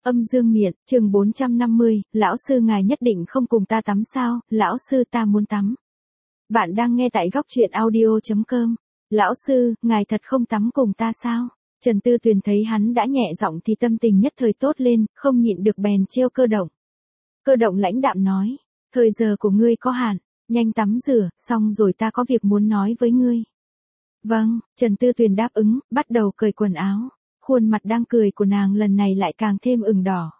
Âm dương miện, chương 450, lão sư ngài nhất định không cùng ta tắm sao, lão sư ta muốn tắm. Bạn đang nghe tại góc truyện audio.com. Lão sư, ngài thật không tắm cùng ta sao? Trần Tư Tuyền thấy hắn đã nhẹ giọng thì tâm tình nhất thời tốt lên, không nhịn được bèn trêu Cơ Động. Cơ Động lãnh đạm nói, thời giờ của ngươi có hạn, nhanh tắm rửa, xong rồi ta có việc muốn nói với ngươi. Vâng, Trần Tư Tuyền đáp ứng, bắt đầu cởi quần áo. Khuôn mặt đang cười của nàng lần này lại càng thêm ửng đỏ.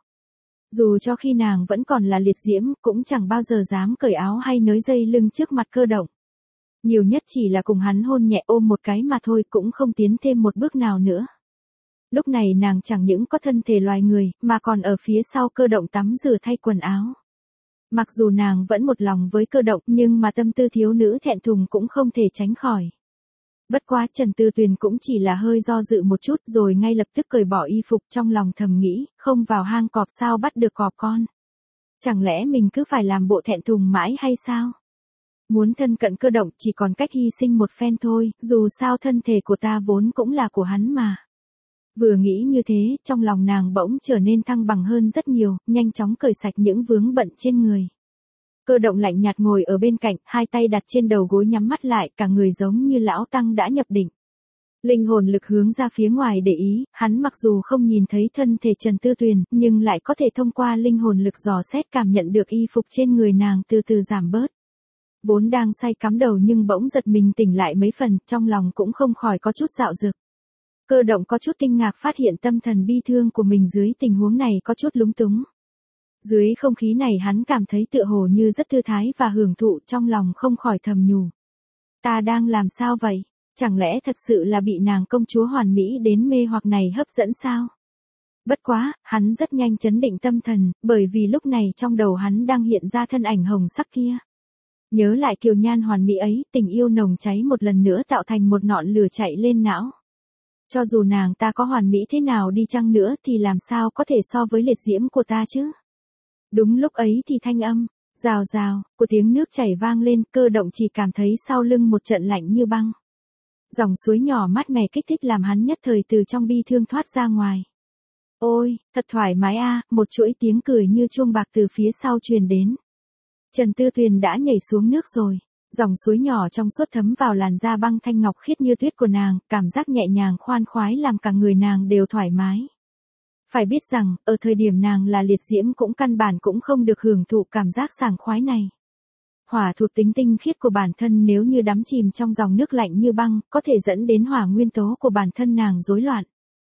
Dù cho khi nàng vẫn còn là liệt diễm, cũng chẳng bao giờ dám cởi áo hay nới dây lưng trước mặt Cơ Động. Nhiều nhất chỉ là cùng hắn hôn nhẹ ôm một cái mà thôi, cũng không tiến thêm một bước nào nữa. Lúc này nàng chẳng những có thân thể loài người, mà còn ở phía sau Cơ Động tắm rửa thay quần áo. Mặc dù nàng vẫn một lòng với Cơ Động, nhưng mà tâm tư thiếu nữ thẹn thùng cũng không thể tránh khỏi. Bất quá Trần Tư Tuyền cũng chỉ là hơi do dự một chút rồi ngay lập tức cởi bỏ y phục, trong lòng thầm nghĩ, không vào hang cọp sao bắt được cọp con. Chẳng lẽ mình cứ phải làm bộ thẹn thùng mãi hay sao? Muốn thân cận Cơ Động chỉ còn cách hy sinh một phen thôi, dù sao thân thể của ta vốn cũng là của hắn mà. Vừa nghĩ như thế, trong lòng nàng bỗng trở nên thăng bằng hơn rất nhiều, nhanh chóng cởi sạch những vướng bận trên người. Cơ Động lạnh nhạt ngồi ở bên cạnh, hai tay đặt trên đầu gối nhắm mắt lại, cả người giống như lão tăng đã nhập định. Linh hồn lực hướng ra phía ngoài để ý, hắn mặc dù không nhìn thấy thân thể Trần Tư Tuyền, nhưng lại có thể thông qua linh hồn lực dò xét cảm nhận được y phục trên người nàng từ từ giảm bớt. Vốn đang say cắm đầu nhưng bỗng giật mình tỉnh lại mấy phần, trong lòng cũng không khỏi có chút dạo dực. Cơ Động có chút kinh ngạc phát hiện tâm thần bi thương của mình dưới tình huống này có chút lúng túng. Dưới không khí này hắn cảm thấy tựa hồ như rất thư thái và hưởng thụ, trong lòng không khỏi thầm nhủ. Ta đang làm sao vậy? Chẳng lẽ thật sự là bị nàng công chúa hoàn mỹ đến mê hoặc này hấp dẫn sao? Bất quá, hắn rất nhanh chấn định tâm thần, bởi vì lúc này trong đầu hắn đang hiện ra thân ảnh hồng sắc kia. Nhớ lại kiều nhan hoàn mỹ ấy, tình yêu nồng cháy một lần nữa tạo thành một ngọn lửa chạy lên não. Cho dù nàng ta có hoàn mỹ thế nào đi chăng nữa thì làm sao có thể so với liệt diễm của ta chứ? Đúng lúc ấy thì thanh âm, rào rào, của tiếng nước chảy vang lên, Cơ Động chỉ cảm thấy sau lưng một trận lạnh như băng. Dòng suối nhỏ mát mẻ kích thích làm hắn nhất thời từ trong bi thương thoát ra ngoài. Ôi, thật thoải mái a, một chuỗi tiếng cười như chuông bạc từ phía sau truyền đến. Trần Tư Tuyền đã nhảy xuống nước rồi. Dòng suối nhỏ trong suốt thấm vào làn da băng thanh ngọc khiết như tuyết của nàng, cảm giác nhẹ nhàng khoan khoái làm cả người nàng đều thoải mái. Phải biết rằng, ở thời điểm nàng là liệt diễm cũng căn bản cũng không được hưởng thụ cảm giác sảng khoái này. Hỏa thuộc tính tinh khiết của bản thân nếu như đắm chìm trong dòng nước lạnh như băng, có thể dẫn đến hỏa nguyên tố của bản thân nàng rối loạn.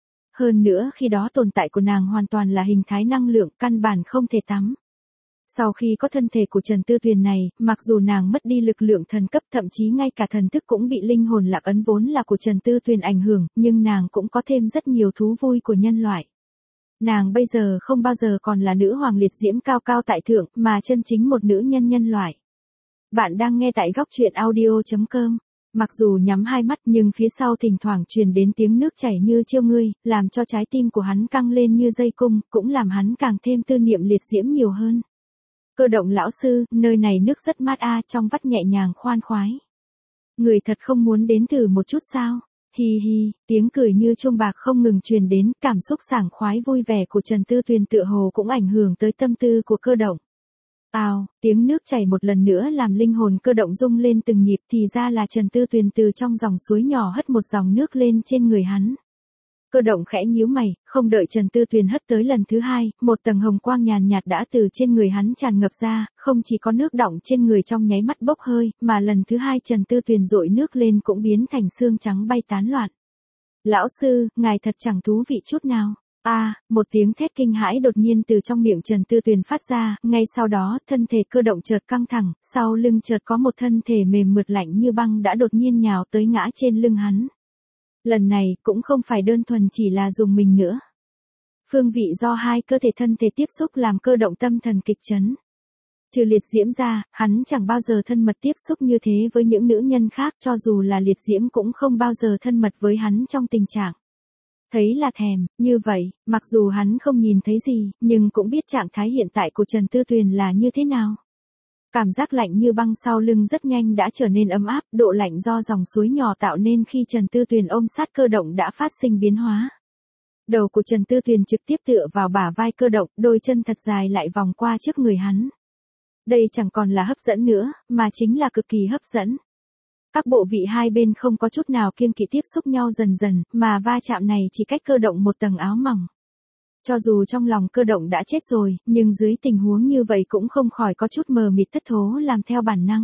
Hơn nữa khi đó tồn tại của nàng hoàn toàn là hình thái năng lượng, căn bản không thể tắm. Sau khi có thân thể của Trần Tư Tuyền này, mặc dù nàng mất đi lực lượng thần cấp, thậm chí ngay cả thần thức cũng bị linh hồn lạc ấn vốn là của Trần Tư Tuyền ảnh hưởng, nhưng nàng cũng có thêm rất nhiều thú vui của nhân loại. Nàng bây giờ không bao giờ còn là nữ hoàng liệt diễm cao cao tại thượng, mà chân chính một nữ nhân nhân loại. Bạn đang nghe tại góc truyện audio.com. Mặc dù nhắm hai mắt nhưng phía sau thỉnh thoảng truyền đến tiếng nước chảy như chiêu ngươi, làm cho trái tim của hắn căng lên như dây cung, cũng làm hắn càng thêm tư niệm liệt diễm nhiều hơn. Cơ Động lão sư, nơi này nước rất mát a, trong vắt nhẹ nhàng khoan khoái. Người thật không muốn đến thử một chút sao? Hi hi, tiếng cười như chuông bạc không ngừng truyền đến, cảm xúc sảng khoái vui vẻ của Trần Tư Tuyền tựa hồ cũng ảnh hưởng tới tâm tư của Cơ Động. Ào, tiếng nước chảy một lần nữa làm linh hồn Cơ Động rung lên từng nhịp, thì ra là Trần Tư Tuyền từ trong dòng suối nhỏ hất một dòng nước lên trên người hắn. Cơ Động khẽ nhíu mày, không đợi Trần Tư Tuyền hất tới lần thứ hai, một tầng hồng quang nhàn nhạt đã từ trên người hắn tràn ngập ra, không chỉ có nước đọng trên người trong nháy mắt bốc hơi, mà lần thứ hai Trần Tư Tuyền dội nước lên cũng biến thành xương trắng bay tán loạn. Lão sư, ngài thật chẳng thú vị chút nào. Một tiếng thét kinh hãi đột nhiên từ trong miệng Trần Tư Tuyền phát ra, ngay sau đó, thân thể Cơ Động chợt căng thẳng, sau lưng chợt có một thân thể mềm mượt lạnh như băng đã đột nhiên nhào tới ngã trên lưng hắn. Lần này, cũng không phải đơn thuần chỉ là dùng mình nữa. Phương vị do hai cơ thể thân thể tiếp xúc làm Cơ Động tâm thần kịch chấn. Trừ liệt diễm ra, hắn chẳng bao giờ thân mật tiếp xúc như thế với những nữ nhân khác, cho dù là liệt diễm cũng không bao giờ thân mật với hắn trong tình trạng thấy là thèm, như vậy, mặc dù hắn không nhìn thấy gì, nhưng cũng biết trạng thái hiện tại của Trần Tư Tuyền là như thế nào. Cảm giác lạnh như băng sau lưng rất nhanh đã trở nên ấm áp, độ lạnh do dòng suối nhỏ tạo nên khi Trần Tư Tuyền ôm sát Cơ Động đã phát sinh biến hóa. Đầu của Trần Tư Tuyền trực tiếp tựa vào bả vai Cơ Động, đôi chân thật dài lại vòng qua trước người hắn. Đây chẳng còn là hấp dẫn nữa, mà chính là cực kỳ hấp dẫn. Các bộ vị hai bên không có chút nào kiêng kỵ tiếp xúc nhau dần dần, mà va chạm này chỉ cách Cơ Động một tầng áo mỏng. Cho dù trong lòng Cơ Động đã chết rồi, nhưng dưới tình huống như vậy cũng không khỏi có chút mờ mịt thất thố làm theo bản năng.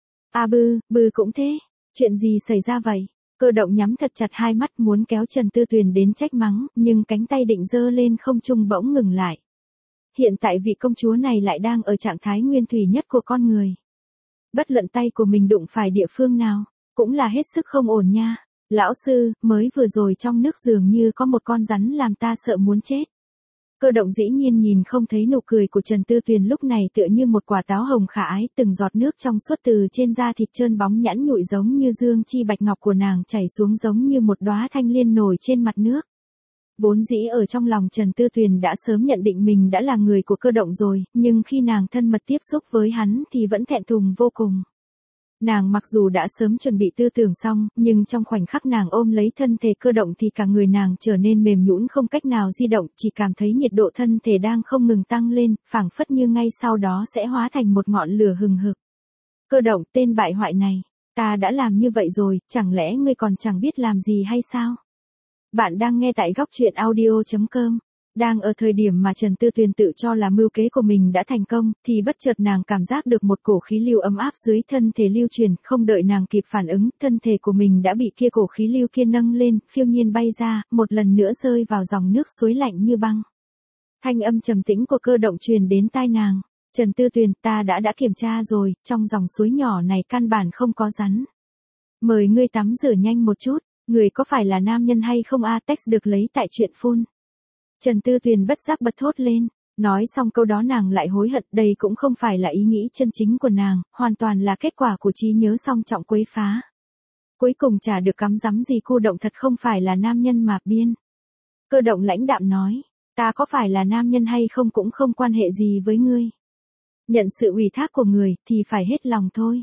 À bư cũng thế, chuyện gì xảy ra vậy? Cơ Động nhắm thật chặt hai mắt muốn kéo Trần Tư Tuyền đến trách mắng, nhưng cánh tay định giơ lên không trung bỗng ngừng lại. Hiện tại vị công chúa này lại đang ở trạng thái nguyên thủy nhất của con người. Bất luận tay của mình đụng phải địa phương nào, cũng là hết sức không ổn nha. Lão sư, mới vừa rồi trong nước dường như có một con rắn làm ta sợ muốn chết. Cơ Động dĩ nhiên nhìn không thấy nụ cười của Trần Tư Tuyền lúc này tựa như một quả táo hồng khả ái, từng giọt nước trong suốt từ trên da thịt trơn bóng nhẵn nhụi giống như dương chi bạch ngọc của nàng chảy xuống giống như một đóa thanh liên nổi trên mặt nước. Vốn dĩ ở trong lòng Trần Tư Tuyền đã sớm nhận định mình đã là người của Cơ Động rồi, nhưng khi nàng thân mật tiếp xúc với hắn thì vẫn thẹn thùng vô cùng. Nàng mặc dù đã sớm chuẩn bị tư tưởng xong, nhưng trong khoảnh khắc nàng ôm lấy thân thể Cơ Động thì cả người nàng trở nên mềm nhũn không cách nào di động, chỉ cảm thấy nhiệt độ thân thể đang không ngừng tăng lên, phảng phất như ngay sau đó sẽ hóa thành một ngọn lửa hừng hực. Cơ Động, tên bại hoại này, ta đã làm như vậy rồi, chẳng lẽ ngươi còn chẳng biết làm gì hay sao? Bạn đang nghe tại góc truyện audio.com. Đang ở thời điểm mà Trần Tư Tuyền tự cho là mưu kế của mình đã thành công, thì bất chợt nàng cảm giác được một cổ khí lưu ấm áp dưới thân thể lưu truyền, không đợi nàng kịp phản ứng, thân thể của mình đã bị kia cổ khí lưu kia nâng lên, phiêu nhiên bay ra, một lần nữa rơi vào dòng nước suối lạnh như băng. Thanh âm trầm tĩnh của Cơ Động truyền đến tai nàng. Trần Tư Tuyền, ta đã kiểm tra rồi, trong dòng suối nhỏ này căn bản không có rắn. Mời ngươi tắm rửa nhanh một chút. Người có phải là nam nhân hay không a? Text được lấy tại truyện phun. Trần Tư Tuyền bất giác bật thốt lên. Nói xong câu đó nàng lại hối hận, đây cũng không phải là ý nghĩ chân chính của nàng, hoàn toàn là kết quả của trí nhớ song trọng quấy phá. Cuối cùng chả được cắm rắm gì, Cơ Động thật không phải là nam nhân mà biên. Cơ Động lãnh đạm nói, ta có phải là nam nhân hay không cũng không quan hệ gì với ngươi. Nhận sự ủy thác của người thì phải hết lòng thôi.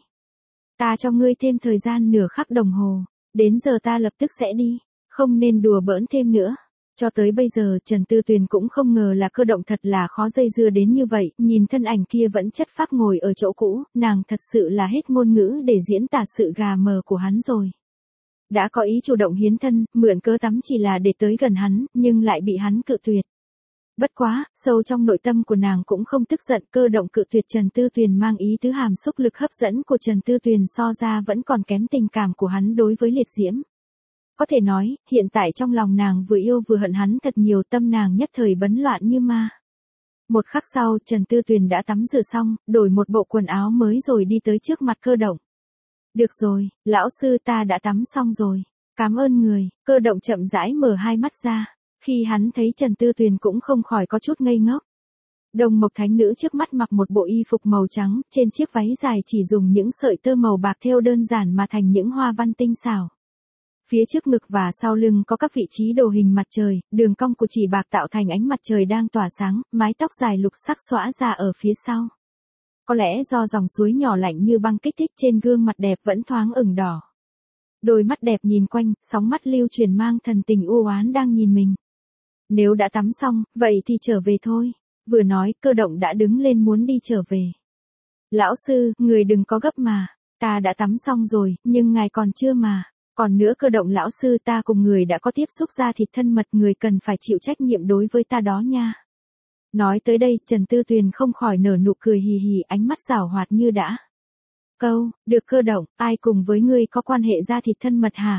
Ta cho ngươi thêm thời gian nửa khắc đồng hồ. Đến giờ ta lập tức sẽ đi, không nên đùa bỡn thêm nữa. Cho tới bây giờ Trần Tư Tuyền cũng không ngờ là Cơ Động thật là khó dây dưa đến như vậy, nhìn thân ảnh kia vẫn chất phác ngồi ở chỗ cũ, nàng thật sự là hết ngôn ngữ để diễn tả sự gà mờ của hắn rồi. Đã có ý chủ động hiến thân, mượn cớ tắm chỉ là để tới gần hắn, nhưng lại bị hắn cự tuyệt. Bất quá, sâu trong nội tâm của nàng cũng không tức giận, Cơ Động cự tuyệt Trần Tư Tuyền mang ý tứ hàm xúc lực hấp dẫn của Trần Tư Tuyền so ra vẫn còn kém tình cảm của hắn đối với Liệt Diễm. Có thể nói, hiện tại trong lòng nàng vừa yêu vừa hận hắn thật nhiều, tâm nàng nhất thời bấn loạn như ma. Một khắc sau, Trần Tư Tuyền đã tắm rửa xong, đổi một bộ quần áo mới rồi đi tới trước mặt Cơ Động. Được rồi, lão sư, ta đã tắm xong rồi. Cảm ơn người. Cơ Động chậm rãi mở hai mắt ra. Khi hắn thấy Trần Tư Tuyền cũng không khỏi có chút ngây ngốc. Đồng Mộc Thánh Nữ trước mắt mặc một bộ y phục màu trắng, trên chiếc váy dài chỉ dùng những sợi tơ màu bạc thêu đơn giản mà thành những hoa văn tinh xảo. Phía trước ngực và sau lưng có các vị trí đồ hình mặt trời, đường cong của chỉ bạc tạo thành ánh mặt trời đang tỏa sáng, mái tóc dài lục sắc xõa ra ở phía sau. Có lẽ do dòng suối nhỏ lạnh như băng kích thích, trên gương mặt đẹp vẫn thoáng ửng đỏ. Đôi mắt đẹp nhìn quanh, sóng mắt lưu truyền mang thần tình u oán đang nhìn mình. Nếu đã tắm xong, vậy thì trở về thôi. Vừa nói, Cơ Động đã đứng lên muốn đi trở về. Lão sư, người đừng có gấp mà. Ta đã tắm xong rồi, nhưng ngài còn chưa mà. Còn nữa Cơ Động lão sư, ta cùng người đã có tiếp xúc da thịt thân mật, người cần phải chịu trách nhiệm đối với ta đó nha. Nói tới đây, Trần Tư Tuyền không khỏi nở nụ cười hì hì, ánh mắt giảo hoạt như đã. Câu, được Cơ Động, ai cùng với ngươi có quan hệ da thịt thân mật hả?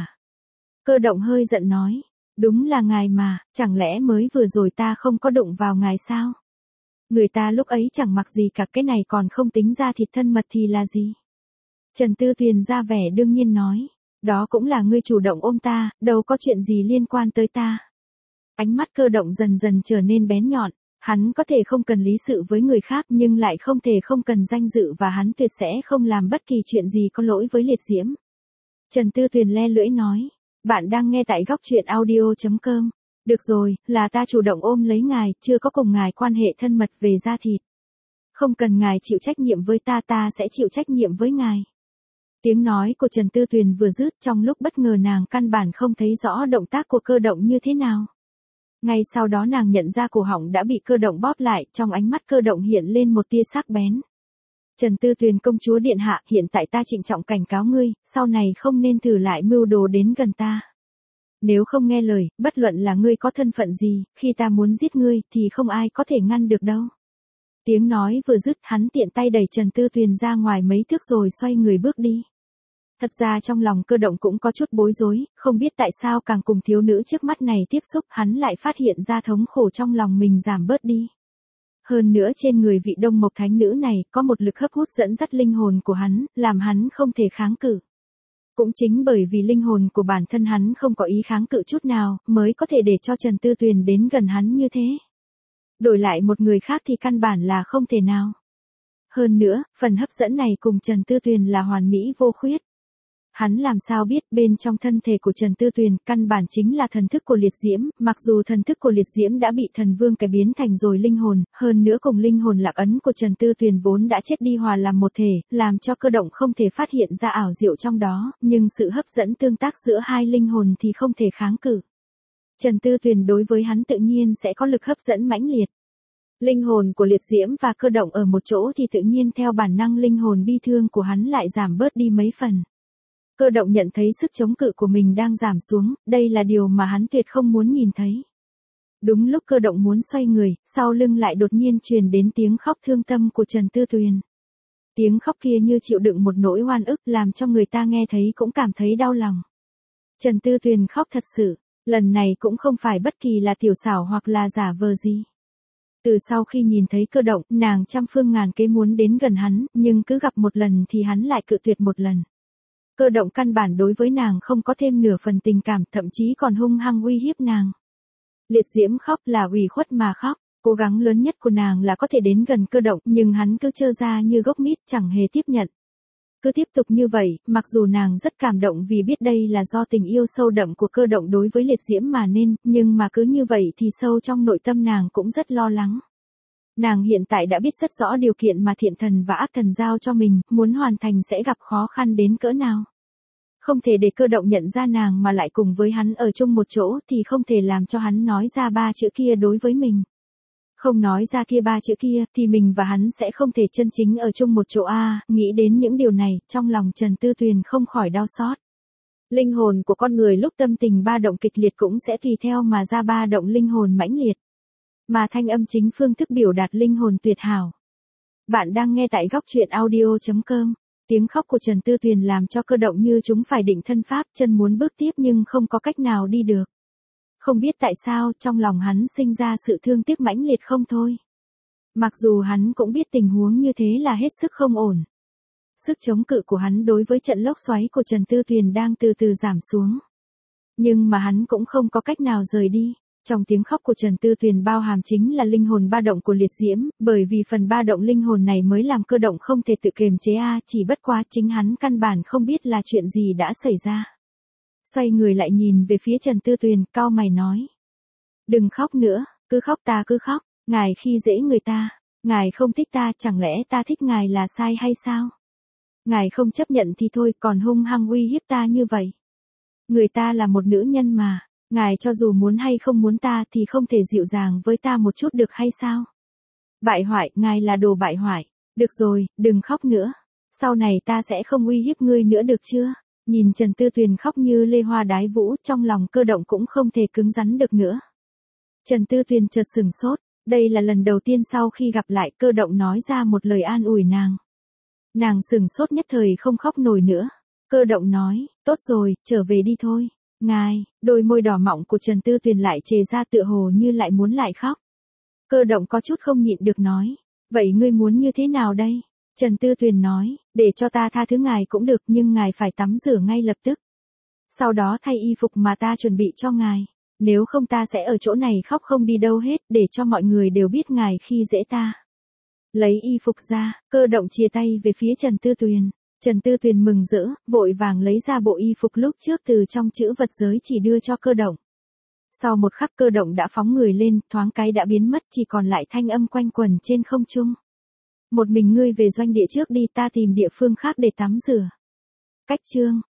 Cơ Động hơi giận nói. Đúng là ngài mà, chẳng lẽ mới vừa rồi ta không có đụng vào ngài sao? Người ta lúc ấy chẳng mặc gì cả, cái này còn không tính da thịt thân mật thì là gì? Trần Tư Tuyền ra vẻ đương nhiên nói. Đó cũng là ngươi chủ động ôm ta, đâu có chuyện gì liên quan tới ta. Ánh mắt Cơ Động dần dần trở nên bén nhọn. Hắn có thể không cần lý sự với người khác, nhưng lại không thể không cần danh dự, và hắn tuyệt sẽ không làm bất kỳ chuyện gì có lỗi với Liệt Diễm. Trần Tư Tuyền le lưỡi nói. Bạn đang nghe tại góc truyện audio.com. Được rồi, là ta chủ động ôm lấy ngài, chưa có cùng ngài quan hệ thân mật về da thịt. Không cần ngài chịu trách nhiệm với ta, ta sẽ chịu trách nhiệm với ngài. Tiếng nói của Trần Tư Tuyền vừa dứt, trong lúc bất ngờ nàng căn bản không thấy rõ động tác của Cơ Động như thế nào. Ngay sau đó nàng nhận ra cổ họng đã bị Cơ Động bóp lại, trong ánh mắt Cơ Động hiện lên một tia sắc bén. Trần Tư Tuyền công chúa điện hạ, hiện tại ta trịnh trọng cảnh cáo ngươi, sau này không nên thử lại mưu đồ đến gần ta. Nếu không nghe lời, bất luận là ngươi có thân phận gì, khi ta muốn giết ngươi thì không ai có thể ngăn được đâu. Tiếng nói vừa dứt, hắn tiện tay đẩy Trần Tư Tuyền ra ngoài mấy thước rồi xoay người bước đi. Thật ra trong lòng Cơ Động cũng có chút bối rối, không biết tại sao càng cùng thiếu nữ trước mắt này tiếp xúc hắn lại phát hiện ra thống khổ trong lòng mình giảm bớt đi. Hơn nữa trên người vị Đông Mộc Thánh nữ này có một lực hấp hút dẫn dắt linh hồn của hắn, làm hắn không thể kháng cự. Cũng chính bởi vì linh hồn của bản thân hắn không có ý kháng cự chút nào, mới có thể để cho Trần Tư Tuyền đến gần hắn như thế. Đổi lại một người khác thì căn bản là không thể nào. Hơn nữa, phần hấp dẫn này cùng Trần Tư Tuyền là hoàn mỹ vô khuyết. Hắn làm sao biết bên trong thân thể của Trần Tư Tuyền căn bản chính là thần thức của liệt diễm, mặc dù thần thức của liệt diễm đã bị thần vương cải biến thành rồi linh hồn, hơn nữa cùng linh hồn lạc ấn của Trần Tư Tuyền vốn đã chết đi hòa làm một thể, làm cho Cơ Động không thể phát hiện ra ảo diệu trong đó, nhưng sự hấp dẫn tương tác giữa hai linh hồn thì không thể kháng cự. Trần Tư Tuyền đối với hắn tự nhiên sẽ có lực hấp dẫn mãnh liệt. Linh hồn của liệt diễm và Cơ Động ở một chỗ thì tự nhiên theo bản năng linh hồn bi thương của hắn lại giảm bớt đi mấy phần. Cơ Động nhận thấy sức chống cự của mình đang giảm xuống, đây là điều mà hắn tuyệt không muốn nhìn thấy. Đúng lúc Cơ Động muốn xoay người, sau lưng lại đột nhiên truyền đến tiếng khóc thương tâm của Trần Tư Tuyền. Tiếng khóc kia như chịu đựng một nỗi oan ức làm cho người ta nghe thấy cũng cảm thấy đau lòng. Trần Tư Tuyền khóc thật sự, lần này cũng không phải bất kỳ là tiểu xảo hoặc là giả vờ gì. Từ sau khi nhìn thấy Cơ Động, nàng trăm phương ngàn kế muốn đến gần hắn, nhưng cứ gặp một lần thì hắn lại cự tuyệt một lần. Cơ Động căn bản đối với nàng không có thêm nửa phần tình cảm, thậm chí còn hung hăng uy hiếp nàng. Liệt diễm khóc là ủy khuất mà khóc, cố gắng lớn nhất của nàng là có thể đến gần Cơ Động, nhưng hắn cứ trơ ra như gốc mít chẳng hề tiếp nhận. Cứ tiếp tục như vậy, mặc dù nàng rất cảm động vì biết đây là do tình yêu sâu đậm của Cơ Động đối với liệt diễm mà nên, nhưng mà cứ như vậy thì sâu trong nội tâm nàng cũng rất lo lắng. Nàng hiện tại đã biết rất rõ điều kiện mà thiện thần và ác thần giao cho mình, muốn hoàn thành sẽ gặp khó khăn đến cỡ nào. Không thể để Cơ Động nhận ra nàng mà lại cùng với hắn ở chung một chỗ thì không thể làm cho hắn nói ra ba chữ kia đối với mình. Không nói ra kia ba chữ kia thì mình và hắn sẽ không thể chân chính ở chung một chỗ nghĩ đến những điều này, trong lòng Trần Tư Tuyền không khỏi đau xót. Linh hồn của con người lúc tâm tình ba động kịch liệt cũng sẽ tùy theo mà ra ba động linh hồn mãnh liệt. Mà thanh âm chính phương thức biểu đạt linh hồn tuyệt hảo. Bạn đang nghe tại góc truyện audio.com. Tiếng khóc của Trần Tư Tuyền làm cho Cơ Động như chúng phải định thân pháp, chân muốn bước tiếp nhưng không có cách nào đi được. Không biết tại sao, trong lòng hắn sinh ra sự thương tiếc mãnh liệt không thôi. Mặc dù hắn cũng biết tình huống như thế là hết sức không ổn. Sức chống cự của hắn đối với trận lốc xoáy của Trần Tư Tuyền đang từ từ giảm xuống. Nhưng mà hắn cũng không có cách nào rời đi. Trong tiếng khóc của Trần Tư Tuyền bao hàm chính là linh hồn ba động của liệt diễm, bởi vì phần ba động linh hồn này mới làm Cơ Động không thể tự kiềm chế chỉ bất quá chính hắn căn bản không biết là chuyện gì đã xảy ra. Xoay người lại nhìn về phía Trần Tư Tuyền, cau mày nói. Đừng khóc nữa, cứ khóc ta cứ khóc, ngài khi dễ người ta, ngài không thích ta, chẳng lẽ ta thích ngài là sai hay sao? Ngài không chấp nhận thì thôi, còn hung hăng uy hiếp ta như vậy. Người ta là một nữ nhân mà. Ngài cho dù muốn hay không muốn ta thì không thể dịu dàng với ta một chút được hay sao? Bại hoại, ngài là đồ bại hoại. Được rồi, đừng khóc nữa. Sau này ta sẽ không uy hiếp ngươi nữa được chưa? Nhìn Trần Tư Tuyền khóc như lê hoa đái vũ, trong lòng Cơ Động cũng không thể cứng rắn được nữa. Trần Tư Tuyền chợt sừng sốt, đây là lần đầu tiên sau khi gặp lại Cơ Động nói ra một lời an ủi nàng. Nàng sừng sốt nhất thời không khóc nổi nữa. Cơ Động nói, tốt rồi, trở về đi thôi. Ngài, đôi môi đỏ mọng của Trần Tư Tuyền lại chề ra tựa hồ như lại muốn lại khóc. Cơ Động có chút không nhịn được nói, vậy ngươi muốn như thế nào đây? Trần Tư Tuyền nói, để cho ta tha thứ ngài cũng được nhưng ngài phải tắm rửa ngay lập tức. Sau đó thay y phục mà ta chuẩn bị cho ngài, nếu không ta sẽ ở chỗ này khóc không đi đâu hết để cho mọi người đều biết ngài khi dễ ta. Lấy y phục ra, Cơ Động chia tay về phía Trần Tư Tuyền. Trần Tư Tuyền mừng rỡ, vội vàng lấy ra bộ y phục lúc trước từ trong chữ vật giới chỉ đưa cho Cơ Động. Sau một khắc Cơ Động đã phóng người lên, thoáng cái đã biến mất, chỉ còn lại thanh âm quanh quẩn trên không trung. Một mình ngươi về doanh địa trước đi, ta tìm địa phương khác để tắm rửa. Cách chương